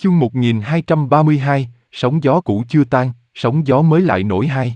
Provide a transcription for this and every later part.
Chương 1232, sóng gió cũ chưa tan, sóng gió mới lại nổi hai.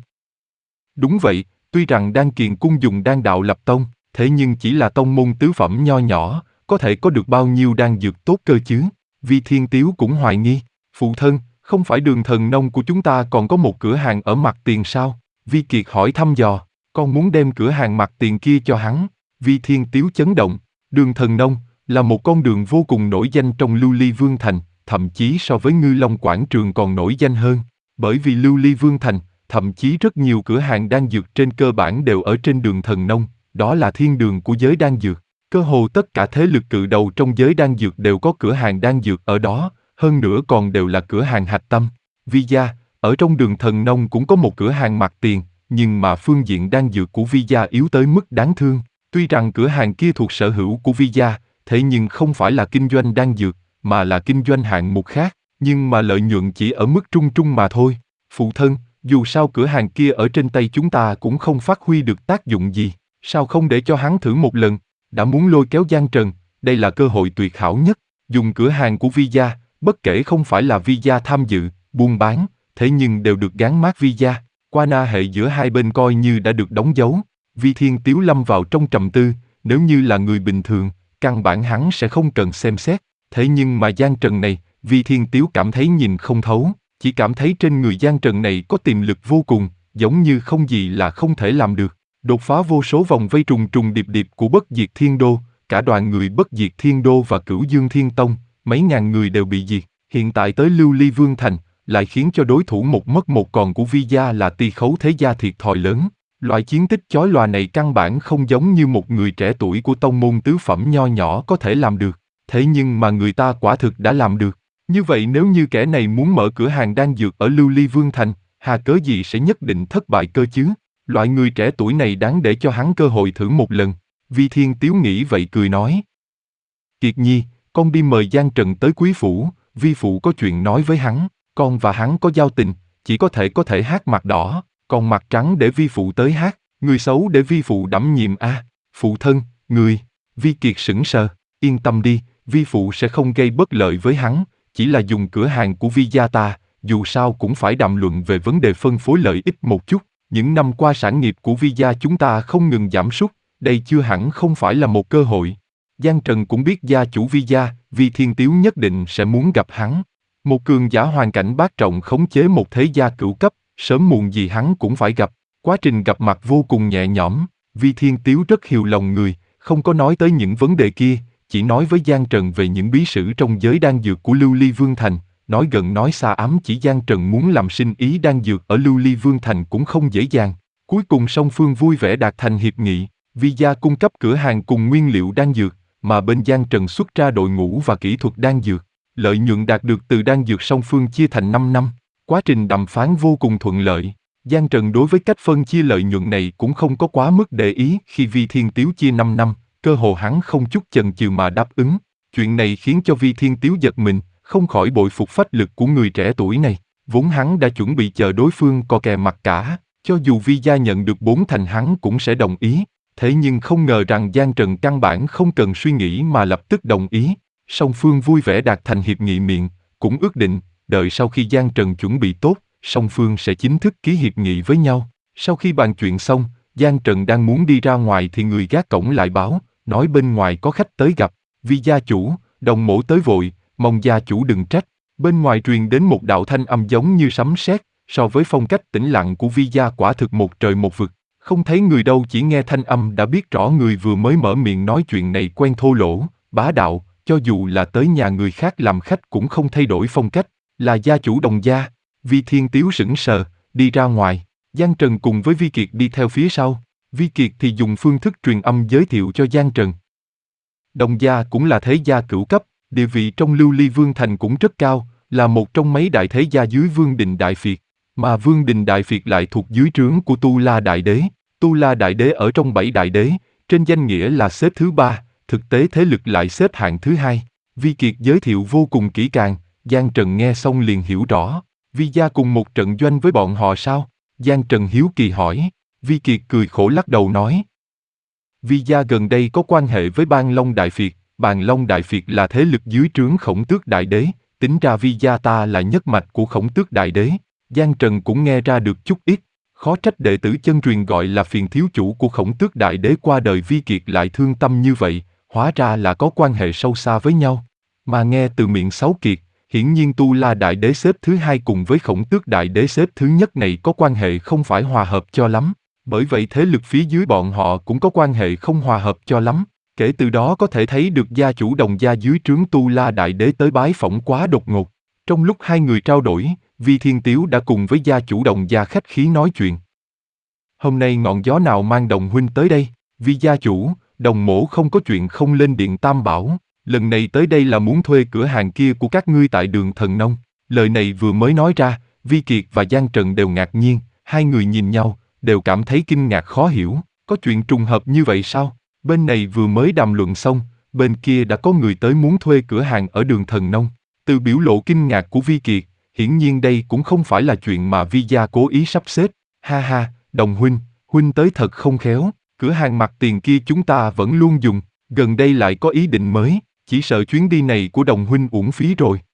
Đúng vậy, tuy rằng Đan Kiền Cung dùng đan đạo lập tông, thế nhưng chỉ là tông môn tứ phẩm nho nhỏ, có thể có được bao nhiêu đan dược tốt cơ chứ? Vi Thiên Tiếu cũng hoài nghi, phụ thân, không phải Đường Thần Nông của chúng ta còn có một cửa hàng ở mặt tiền sao? Vi Kiệt hỏi thăm dò, con muốn đem cửa hàng mặt tiền kia cho hắn. Vi Thiên Tiếu chấn động, Đường Thần Nông là một con đường vô cùng nổi danh trong Lưu Ly Vương Thành, thậm chí so với Ngư Long Quảng Trường còn nổi danh hơn, bởi vì Lưu Ly Vương Thành, thậm chí rất nhiều cửa hàng đan dược trên cơ bản đều ở trên đường Thần Nông, đó là thiên đường của giới đan dược. Cơ hồ tất cả thế lực cự đầu trong giới đan dược đều có cửa hàng đan dược ở đó, hơn nữa còn đều là cửa hàng hạch tâm. Vi gia, ở trong đường Thần Nông cũng có một cửa hàng mặt tiền, nhưng mà phương diện đan dược của Vi gia yếu tới mức đáng thương. Tuy rằng cửa hàng kia thuộc sở hữu của Vi gia, thế nhưng không phải là kinh doanh đan dược, mà là kinh doanh hạng mục khác, nhưng mà lợi nhuận chỉ ở mức trung trung mà thôi. Phụ thân, dù sao cửa hàng kia ở trên tay chúng ta cũng không phát huy được tác dụng gì, sao không để cho hắn thử một lần? Đã muốn lôi kéo Giang Trần, đây là cơ hội tuyệt hảo nhất. Dùng cửa hàng của Vi gia, bất kể không phải là Vi gia tham dự, buôn bán, thế nhưng đều được gắn mác Vi gia. Qua na hệ giữa hai bên coi như đã được đóng dấu. Vi Thiên Tiếu lâm vào trong trầm tư, nếu như là người bình thường, căn bản hắn sẽ không cần xem xét. Thế nhưng mà Giang Trần này, Vi Thiên Tiếu cảm thấy nhìn không thấu, chỉ cảm thấy trên người Giang Trần này có tiềm lực vô cùng, giống như không gì là không thể làm được. Đột phá vô số vòng vây trùng trùng điệp điệp của Bất Diệt Thiên Đô, cả đoàn người Bất Diệt Thiên Đô và Cửu Dương Thiên Tông, mấy ngàn người đều bị diệt. Hiện tại tới Lưu Ly Vương Thành, lại khiến cho đối thủ một mất một còn của Vi gia là Ti Khấu Thế gia thiệt thòi lớn. Loại chiến tích chói lòa này căn bản không giống như một người trẻ tuổi của tông môn tứ phẩm nho nhỏ có thể làm được. Thế nhưng mà người ta quả thực đã làm được. Như vậy nếu như kẻ này muốn mở cửa hàng đan dược ở Lưu Ly Vương Thành, hà cớ gì sẽ nhất định thất bại cơ chứ? Loại người trẻ tuổi này đáng để cho hắn cơ hội thử một lần. Vi Thiên Tiếu nghĩ vậy cười nói. Kiệt Nhi, con đi mời Giang Trần tới quý phủ, Vi phụ có chuyện nói với hắn, con và hắn có giao tình, chỉ có thể hát mặt đỏ, còn mặt trắng để Vi phụ tới hát, người xấu để Vi phụ đảm nhiệm a. Phụ thân, người. Vi Kiệt sững sờ, yên tâm đi, Vi phụ sẽ không gây bất lợi với hắn, chỉ là dùng cửa hàng của Vi gia ta, dù sao cũng phải đàm luận về vấn đề phân phối lợi ích một chút. Những năm qua sản nghiệp của Vi gia chúng ta không ngừng giảm sút, đây chưa hẳn không phải là một cơ hội. Giang Trần cũng biết gia chủ Vi gia, Vi Thiên Tiếu nhất định sẽ muốn gặp hắn. Một cường giả hoàn cảnh bát trọng khống chế một thế gia cửu cấp, sớm muộn gì hắn cũng phải gặp. Quá trình gặp mặt vô cùng nhẹ nhõm, Vi Thiên Tiếu rất hiền lòng người, không có nói tới những vấn đề kia, chỉ nói với Giang Trần về những bí sử trong giới đan dược của Lưu Ly Vương Thành, nói gần nói xa ám chỉ Giang Trần muốn làm sinh ý đan dược ở Lưu Ly Vương Thành cũng không dễ dàng. Cuối cùng song phương vui vẻ đạt thành hiệp nghị, Vi gia cung cấp cửa hàng cùng nguyên liệu đan dược, mà bên Giang Trần xuất ra đội ngũ và kỹ thuật đan dược. Lợi nhuận đạt được từ đan dược song phương chia thành 5 năm. Quá trình đàm phán vô cùng thuận lợi. Giang Trần đối với cách phân chia lợi nhuận này cũng không có quá mức để ý khi Vi Thiên Tiếu chia 5 năm, cơ hồ hắn không chút chần chừ mà đáp ứng. Chuyện này khiến cho Vi Thiên Tiếu giật mình, không khỏi bội phục phách lực của người trẻ tuổi này. Vốn hắn đã chuẩn bị chờ đối phương co kè mặt cả, cho dù Vi gia nhận được 4 thành hắn cũng sẽ đồng ý. Thế nhưng không ngờ rằng Giang Trần căn bản không cần suy nghĩ mà lập tức đồng ý. Song phương vui vẻ đạt thành hiệp nghị miệng, cũng ước định, đợi sau khi Giang Trần chuẩn bị tốt, song phương sẽ chính thức ký hiệp nghị với nhau. Sau khi bàn chuyện xong, Giang Trần đang muốn đi ra ngoài thì người gác cổng lại báo, nói bên ngoài có khách tới gặp. Vi gia chủ, Đồng mỗ tới vội, mong gia chủ đừng trách. Bên ngoài truyền đến một đạo thanh âm giống như sấm sét, so với phong cách tĩnh lặng của Vi gia quả thực một trời một vực. Không thấy người đâu, chỉ nghe thanh âm đã biết rõ người vừa mới mở miệng nói chuyện này quen thô lỗ, bá đạo, cho dù là tới nhà người khác làm khách cũng không thay đổi phong cách, là gia chủ Đồng gia. Vi Thiên Tiếu sững sờ, đi ra ngoài, Giang Trần cùng với Vi Kiệt đi theo phía sau. Vi Kiệt thì dùng phương thức truyền âm giới thiệu cho Giang Trần. Đồng gia cũng là thế gia cửu cấp, địa vị trong Lưu Ly Vương Thành cũng rất cao, là một trong mấy đại thế gia dưới Vương Đình Đại Việt, mà Vương Đình Đại Việt lại thuộc dưới trướng của Tu La Đại Đế. Tu La Đại Đế ở trong 7 đại đế, trên danh nghĩa là xếp thứ 3, thực tế thế lực lại xếp hạng thứ 2. Vi Kiệt giới thiệu vô cùng kỹ càng, Giang Trần nghe xong liền hiểu rõ. Vi gia cùng một trận doanh với bọn họ sao? Giang Trần hiếu kỳ hỏi. Vi Kiệt cười khổ lắc đầu nói. Vi gia gần đây có quan hệ với Bàn Long Đại Việt. Bàn Long Đại Việt là thế lực dưới trướng Khổng Tước Đại Đế, tính ra Vi gia ta là nhất mạch của Khổng Tước Đại Đế. Giang Trần cũng nghe ra được chút ít, khó trách đệ tử chân truyền gọi là Phiền thiếu chủ của Khổng Tước Đại Đế qua đời Vi Kiệt lại thương tâm như vậy, hóa ra là có quan hệ sâu xa với nhau. Mà nghe từ miệng Sáu Kiệt, hiển nhiên Tu La Đại Đế xếp thứ hai cùng với Khổng Tước Đại Đế xếp thứ nhất này có quan hệ không phải hòa hợp cho lắm. Bởi vậy thế lực phía dưới bọn họ cũng có quan hệ không hòa hợp cho lắm. Kể từ đó có thể thấy được gia chủ Đồng gia dưới trướng Tu La Đại Đế tới bái phỏng quá đột ngột. Trong lúc hai người trao đổi, Vi Thiên Tiếu đã cùng với gia chủ Đồng gia khách khí nói chuyện. Hôm nay ngọn gió nào mang Đồng huynh tới đây? Vi gia chủ, Đồng mỗ không có chuyện không lên điện Tam Bảo. Lần này tới đây là muốn thuê cửa hàng kia của các ngươi tại đường Thần Nông. Lời này vừa mới nói ra, Vi Kiệt và Giang Trần đều ngạc nhiên, hai người nhìn nhau, đều cảm thấy kinh ngạc khó hiểu. Có chuyện trùng hợp như vậy sao? Bên này vừa mới đàm luận xong, bên kia đã có người tới muốn thuê cửa hàng ở đường Thần Nông. Từ biểu lộ kinh ngạc của Vi Kiệt, hiển nhiên đây cũng không phải là chuyện mà Vi gia cố ý sắp xếp. Ha ha, Đồng huynh tới thật không khéo, cửa hàng mặt tiền kia chúng ta vẫn luôn dùng, gần đây lại có ý định mới, chỉ sợ chuyến đi này của Đồng huynh uổng phí rồi.